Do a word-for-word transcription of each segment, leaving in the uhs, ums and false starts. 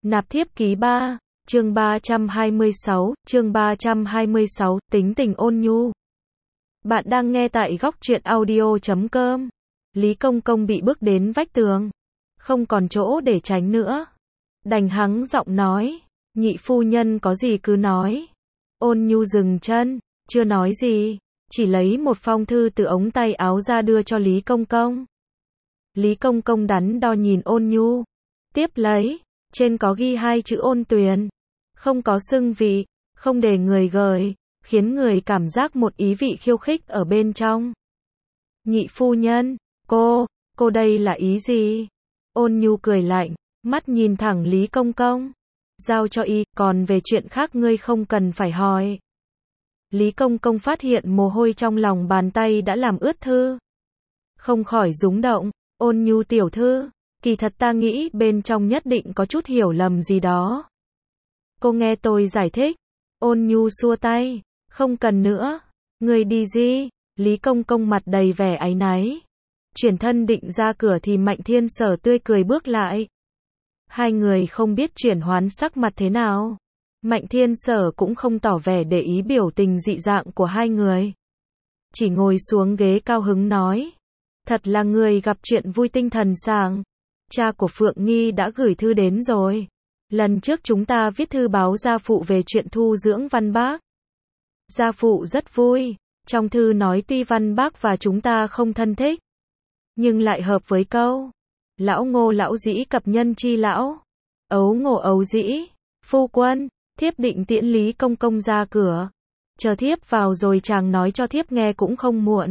Nạp thiếp ký ba, chương ba trăm hai mươi sáu, chương ba trăm hai mươi sáu, tính tình ôn nhu. Bạn đang nghe tại góc truyện audio chấm com. Lý Công Công bị bước đến vách tường, không còn chỗ để tránh nữa. Đành hắng giọng nói, nhị phu nhân có gì cứ nói. Ôn nhu dừng chân, chưa nói gì, chỉ lấy một phong thư từ ống tay áo ra đưa cho Lý Công Công. Lý Công Công đắn đo nhìn ôn nhu, tiếp lấy, trên có ghi hai chữ ôn tuyền, không có xưng vị, không để người gợi, khiến người cảm giác một ý vị khiêu khích ở bên trong. Nhị phu nhân, cô, cô đây là ý gì? Ôn nhu cười lạnh, mắt nhìn thẳng Lý Công Công. Giao cho y, còn về chuyện khác ngươi không cần phải hỏi. Lý Công Công phát hiện mồ hôi trong lòng bàn tay đã làm ướt thư. Không khỏi rúng động, ôn nhu tiểu thư, kỳ thật ta nghĩ bên trong nhất định có chút hiểu lầm gì đó. Cô nghe tôi giải thích. Ôn nhu xua tay, không cần nữa, người đi gì? Lý Công Công mặt đầy vẻ áy náy. Chuyển thân định ra cửa thì Mạnh Thiên Sở tươi cười bước lại. Hai người không biết chuyển hoán sắc mặt thế nào. Mạnh Thiên Sở cũng không tỏ vẻ để ý biểu tình dị dạng của hai người. Chỉ ngồi xuống ghế cao hứng nói. Thật là người gặp chuyện vui tinh thần sảng. Cha của Phượng Nghi đã gửi thư đến rồi. Lần trước chúng ta viết thư báo gia phụ về chuyện thu dưỡng Văn Bác. Gia phụ rất vui. Trong thư nói tuy Văn Bác và chúng ta không thân thích, nhưng lại hợp với câu lão ngô lão dĩ cập nhân chi lão. Ấu ngô ấu dĩ. Phu quân, thiếp định tiễn Lý Công Công ra cửa. Chờ thiếp vào rồi chàng nói cho thiếp nghe cũng không muộn.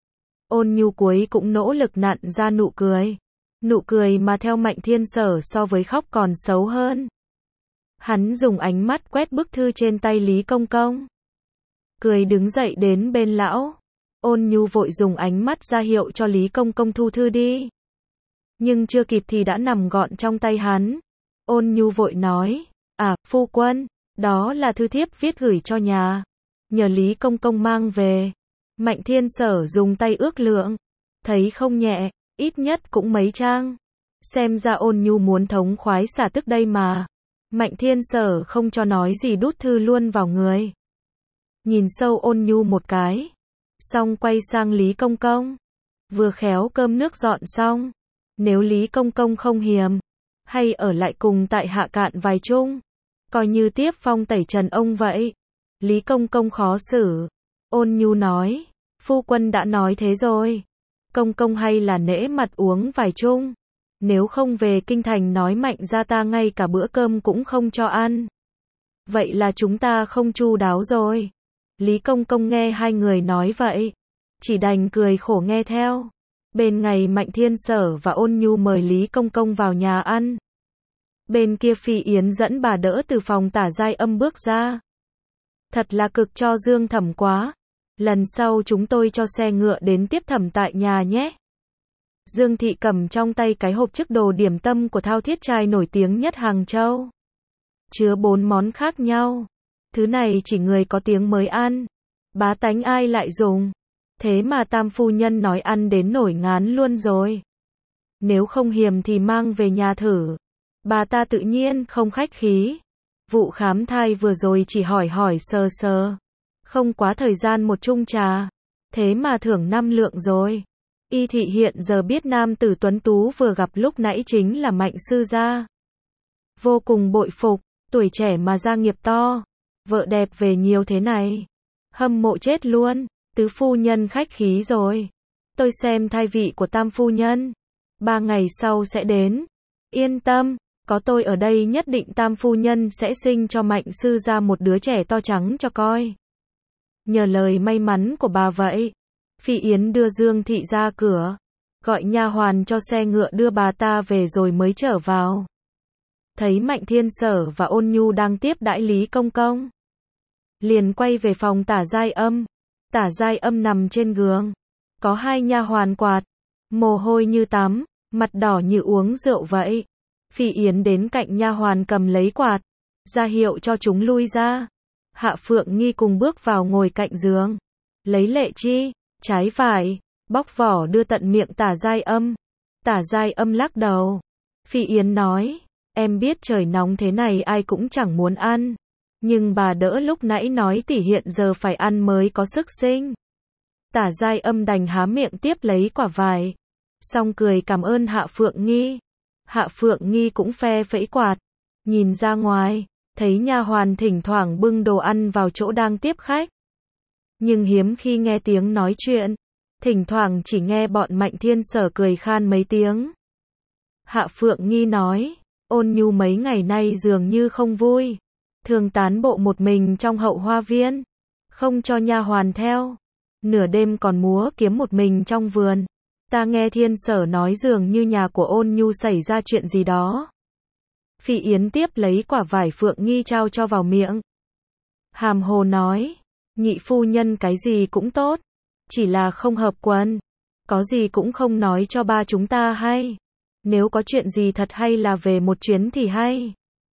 Ôn nhu cuối cũng nỗ lực nặn ra nụ cười. Nụ cười mà theo Mạnh Thiên Sở so với khóc còn xấu hơn. Hắn dùng ánh mắt quét bức thư trên tay Lý Công Công. Cười đứng dậy đến bên lão. Ôn nhu vội dùng ánh mắt ra hiệu cho Lý Công Công thu thư đi. Nhưng chưa kịp thì đã nằm gọn trong tay hắn. Ôn nhu vội nói, à, phu quân, đó là thư thiếp viết gửi cho nhà. Nhờ Lý Công Công mang về. Mạnh Thiên Sở dùng tay ước lượng. Thấy không nhẹ, ít nhất cũng mấy trang. Xem ra ôn nhu muốn thống khoái xả tức đây mà. Mạnh Thiên Sở không cho nói gì đút thư luôn vào người. Nhìn sâu ôn nhu một cái. Xong quay sang Lý Công Công. Vừa khéo cơm nước dọn xong. Nếu Lý Công Công không hiềm, hay ở lại cùng tại hạ cạn vài chung, coi như tiếp phong tẩy trần ông vậy. Lý Công Công khó xử. Ôn nhu nói, phu quân đã nói thế rồi. Công Công hay là nể mặt uống vài chung. Nếu không về kinh thành nói Mạnh gia ta ngay cả bữa cơm cũng không cho ăn. Vậy là chúng ta không chu đáo rồi. Lý Công Công nghe hai người nói vậy, chỉ đành cười khổ nghe theo. Bên ngày Mạnh Thiên Sở và ôn nhu mời Lý Công Công vào nhà ăn. Bên kia Phi Yến dẫn bà đỡ từ phòng tả giai âm bước ra. Thật là cực cho Dương Thẩm quá. Lần sau chúng tôi cho xe ngựa đến tiếp Thẩm tại nhà nhé. Dương Thị cầm trong tay cái hộp chức đồ điểm tâm của Thao Thiết Trai nổi tiếng nhất Hàng Châu. Chứa bốn món khác nhau. Thứ này chỉ người có tiếng mới ăn. Bá tánh ai lại dùng. Thế mà tam phu nhân nói ăn đến nổi ngán luôn rồi. Nếu không hiềm thì mang về nhà thử. Bà ta tự nhiên không khách khí. Vụ khám thai vừa rồi chỉ hỏi hỏi sờ sờ. Không quá thời gian một chung trà. Thế mà thưởng năm lượng rồi. Y thị hiện giờ biết nam tử tuấn tú vừa gặp lúc nãy chính là Mạnh sư gia. Vô cùng bội phục, tuổi trẻ mà gia nghiệp to. Vợ đẹp về nhiều thế này. Hâm mộ chết luôn. Tứ phu nhân khách khí rồi. Tôi xem thai vị của tam phu nhân. Ba ngày sau sẽ đến. Yên tâm, có tôi ở đây nhất định tam phu nhân sẽ sinh cho Mạnh sư gia một đứa trẻ to trắng cho coi. Nhờ lời may mắn của bà vậy. Phi Yến đưa Dương Thị ra cửa. Gọi nha hoàn cho xe ngựa đưa bà ta về rồi mới trở vào. Thấy Mạnh Thiên Sở và ôn nhu đang tiếp đãi Lý Công Công. Liền quay về phòng tả giai âm. Tả giai âm nằm trên giường. Có hai nha hoàn quạt. Mồ hôi như tắm. Mặt đỏ như uống rượu vậy. Phi Yến đến cạnh nha hoàn cầm lấy quạt. Ra hiệu cho chúng lui ra. Hạ Phượng Nghi cùng bước vào ngồi cạnh giường. Lấy lệ chi, trái vải, bóc vỏ đưa tận miệng tả giai âm. Tả giai âm lắc đầu. Phi Yến nói. em biết trời nóng thế này ai cũng chẳng muốn ăn. Nhưng bà đỡ lúc nãy nói tỷ hiện giờ phải ăn mới có sức sinh. Tả Giai Âm đành há miệng tiếp lấy quả vải. Xong cười cảm ơn Hạ Phượng Nghi. Hạ Phượng Nghi cũng phe phẩy quạt. Nhìn ra ngoài, thấy nha hoàn thỉnh thoảng bưng đồ ăn vào chỗ đang tiếp khách. Nhưng hiếm khi nghe tiếng nói chuyện. Thỉnh thoảng chỉ nghe bọn Mạnh Thiên Sở cười khan mấy tiếng. Hạ Phượng Nghi nói, Ôn Nhu mấy ngày nay dường như không vui. Thường tán bộ một mình trong hậu hoa viên. Không cho nha hoàn theo. Nửa đêm còn múa kiếm một mình trong vườn. Ta nghe Thiên Sở nói dường như nhà của Ôn Nhu xảy ra chuyện gì đó. Phi Yến tiếp lấy quả vải Phượng Nghi trao cho vào miệng. Hàm hồ nói, nhị phu nhân cái gì cũng tốt. Chỉ là không hợp quần. Có gì cũng không nói cho ba chúng ta hay. Nếu có chuyện gì thật hay là về một chuyến thì hay.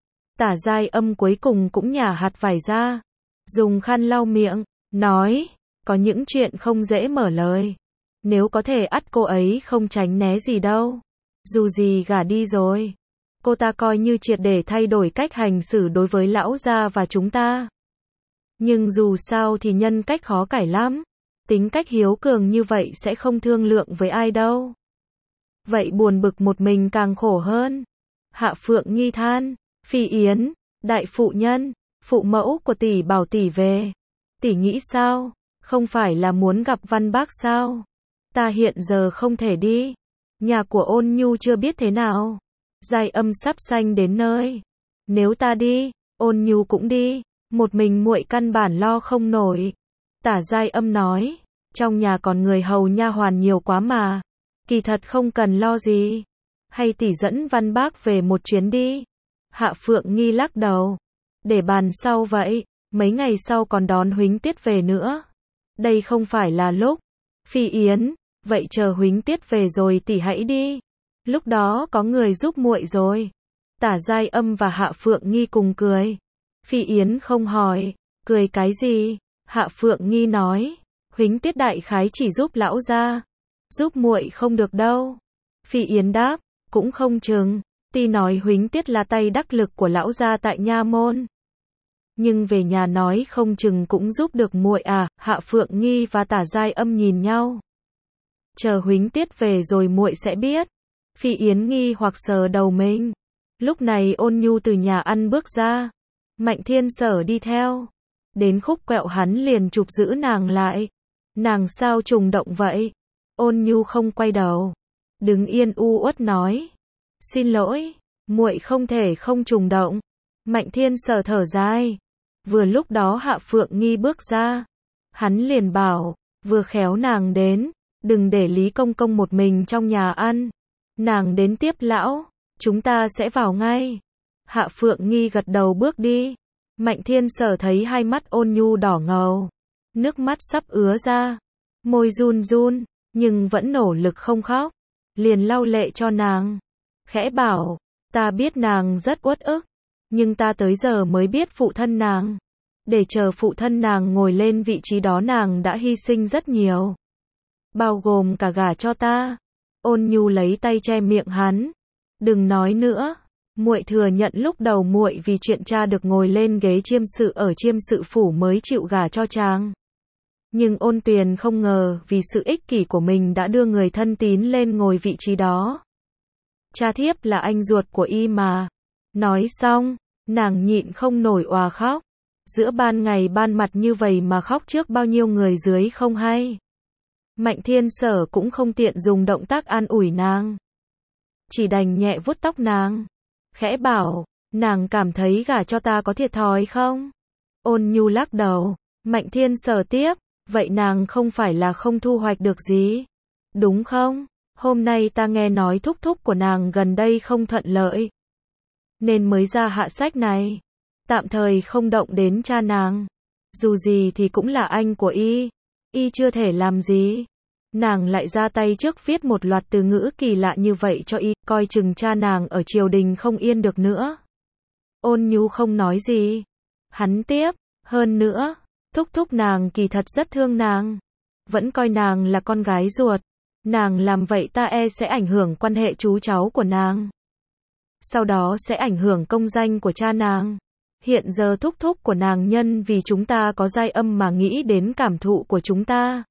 Tả Giai Âm cuối cùng cũng nhả hạt vải ra. Dùng khăn lau miệng. Nói, có những chuyện không dễ mở lời. Nếu có thể ắt cô ấy không tránh né gì đâu. Dù gì gả đi rồi. Cô ta coi như triệt để thay đổi cách hành xử đối với lão gia và chúng ta. Nhưng dù sao thì nhân cách khó cải lắm. Tính cách hiếu cường như vậy sẽ không thương lượng với ai đâu. Vậy buồn bực một mình càng khổ hơn. Hạ Phượng Nghi than, Phi Yến, đại phụ nhân, phụ mẫu của tỷ bảo tỷ về. Tỷ nghĩ sao? Không phải là muốn gặp Văn Bác sao? Ta hiện giờ không thể đi. Nhà của Ôn Nhu chưa biết thế nào. Giai Âm sắp sanh đến nơi. Nếu ta đi, Ôn Nhu cũng đi. Một mình muội căn bản lo không nổi. Tả Giai Âm nói, trong nhà còn người hầu nha hoàn nhiều quá mà. Kỳ thật không cần lo gì. Hay tỷ dẫn Văn Bác về một chuyến đi. Hạ Phượng Nghi lắc đầu. Để bàn sau vậy, mấy ngày sau còn đón Huỳnh Tiết về nữa. Đây không phải là lúc. Phi Yến, vậy chờ Huỳnh Tiết về rồi tỷ hãy đi. Lúc đó có người giúp muội rồi. Tả Giai Âm và Hạ Phượng Nghi cùng cười. Phi Yến không hỏi, cười cái gì? Hạ Phượng Nghi nói, Huỳnh Tiết đại khái chỉ giúp lão gia. Giúp muội không được đâu. Phi Yến đáp, cũng không chừng. Ti nói Huỳnh Tiết là tay đắc lực của lão gia tại nha môn. Nhưng về nhà nói không chừng cũng giúp được muội à. Hạ Phượng Nghi và Tả Giai Âm nhìn nhau. Chờ Huỳnh Tiết về rồi muội sẽ biết. Phi Yến nghi hoặc sờ đầu mình. Lúc này Ôn Nhu từ nhà ăn bước ra. Mạnh Thiên Sở đi theo. Đến khúc quẹo hắn liền chụp giữ nàng lại. Nàng sao trùng động vậy? Ôn Nhu không quay đầu. Đứng yên u uất nói. Xin lỗi, muội không thể không trùng động. Mạnh Thiên Sở thở dài. Vừa lúc đó Hạ Phượng Nghi bước ra. Hắn liền bảo, vừa khéo nàng đến. Đừng để Lý Công Công một mình trong nhà ăn. Nàng đến tiếp lão. Chúng ta sẽ vào ngay. Hạ Phượng Nghi gật đầu bước đi. Mạnh Thiên Sở thấy hai mắt Ôn Nhu đỏ ngầu. Nước mắt sắp ứa ra. Môi run run, nhưng vẫn nỗ lực không khóc. Liền lau lệ cho nàng. Khẽ bảo, ta biết nàng rất uất ức. Nhưng ta tới giờ mới biết phụ thân nàng. Để chờ phụ thân nàng ngồi lên vị trí đó nàng đã hy sinh rất nhiều. Bao gồm cả gả cho ta. Ôn Nhu lấy tay che miệng hắn. Đừng nói nữa. Muội thừa nhận lúc đầu muội vì chuyện cha được ngồi lên ghế chiêm sự ở chiêm sự phủ mới chịu gả cho chàng. Nhưng Ôn Tuyền không ngờ vì sự ích kỷ của mình đã đưa người thân tín lên ngồi vị trí đó. Cha thiếp là anh ruột của y mà. Nói xong, nàng nhịn không nổi òa khóc. Giữa ban ngày ban mặt như vậy mà khóc trước bao nhiêu người dưới không hay. Mạnh Thiên Sở cũng không tiện dùng động tác an ủi nàng. Chỉ đành nhẹ vuốt tóc nàng. Khẽ bảo, nàng cảm thấy gả cho ta có thiệt thòi không? Ôn Nhu lắc đầu. Mạnh Thiên Sở tiếp, vậy nàng không phải là không thu hoạch được gì, đúng không? Hôm nay ta nghe nói thúc thúc của nàng gần đây không thuận lợi, nên mới ra hạ sách này. Tạm thời không động đến cha nàng. Dù gì thì cũng là anh của y. Y chưa thể làm gì. Nàng lại ra tay trước viết một loạt từ ngữ kỳ lạ như vậy cho y, coi chừng cha nàng ở triều đình không yên được nữa. Ôn Nhu không nói gì. Hắn tiếp, hơn nữa, thúc thúc nàng kỳ thật rất thương nàng. Vẫn coi nàng là con gái ruột. Nàng làm vậy ta e sẽ ảnh hưởng quan hệ chú cháu của nàng. sau đó sẽ ảnh hưởng công danh của cha nàng. Hiện giờ thúc thúc của nàng nhân vì chúng ta có giai âm mà nghĩ đến cảm thụ của chúng ta.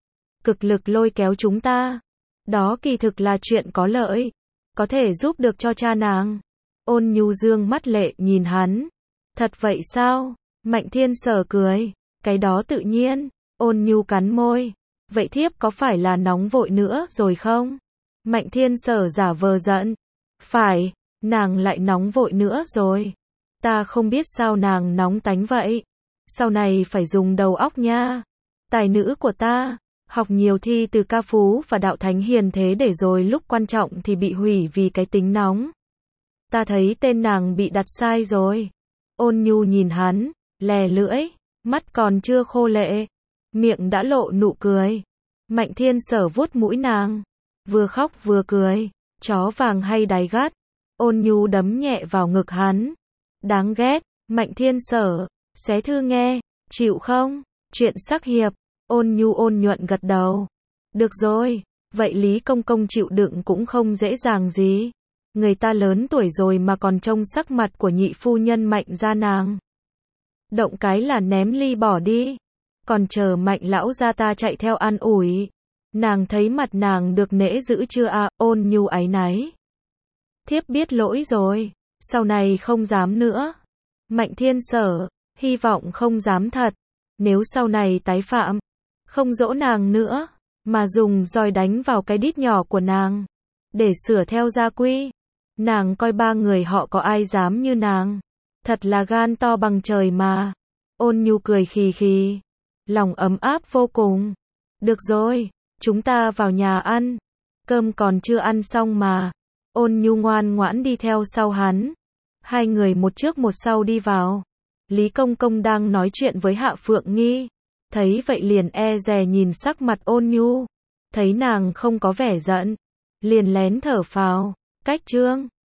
Cực lực lôi kéo chúng ta. Đó kỳ thực là chuyện có lợi. Có thể giúp được cho cha nàng. Ôn Nhu dương mắt lệ nhìn hắn. Thật vậy sao? Mạnh Thiên Sở cười. Cái đó tự nhiên. Ôn Nhu cắn môi. Vậy thiếp có phải là nóng vội nữa rồi không? Mạnh Thiên Sở giả vờ giận. Phải, nàng lại nóng vội nữa rồi. Ta không biết sao nàng nóng tánh vậy. Sau này phải dùng đầu óc nha. Tài nữ của ta, học nhiều thi từ ca phú và đạo thánh hiền thế để rồi lúc quan trọng thì bị hủy vì cái tính nóng. Ta thấy tên nàng bị đặt sai rồi. Ôn Nhu nhìn hắn, lè lưỡi, mắt còn chưa khô lệ, miệng đã lộ nụ cười. Mạnh Thiên Sở vuốt mũi nàng, vừa khóc vừa cười, chó vàng hay đáy gắt. Ôn Nhu đấm nhẹ vào ngực hắn. Đáng ghét, Mạnh Thiên Sở, xé thư nghe, chịu không? Chuyện sắc hiệp. Ôn Nhu ôn nhuận gật đầu. Được rồi, vậy Lý Công Công chịu đựng cũng không dễ dàng gì. Người ta lớn tuổi rồi mà còn trông sắc mặt của nhị phu nhân Mạnh gia nàng. Động cái là ném ly bỏ đi. Còn chờ Mạnh lão gia ta chạy theo an ủi. Nàng thấy mặt nàng được nể giữ chưa à? Ôn Nhu áy náy. Thiếp biết lỗi rồi, sau này không dám nữa. Mạnh Thiên Sở, hy vọng không dám thật. Nếu sau này tái phạm, không dỗ nàng nữa, mà dùng roi đánh vào cái đít nhỏ của nàng, để sửa theo gia quy. Nàng coi ba người họ có ai dám như nàng. Thật là gan to bằng trời mà. Ôn Nhu cười khì khì, lòng ấm áp vô cùng. Được rồi, chúng ta vào nhà ăn. Cơm còn chưa ăn xong mà. Ôn Nhu ngoan ngoãn đi theo sau hắn. Hai người một trước một sau đi vào. Lý Công Công đang nói chuyện với Hạ Phượng Nghi. Thấy vậy liền e dè nhìn sắc mặt Ôn Nhu. Thấy nàng không có vẻ giận, liền lén thở phào. Cách trương.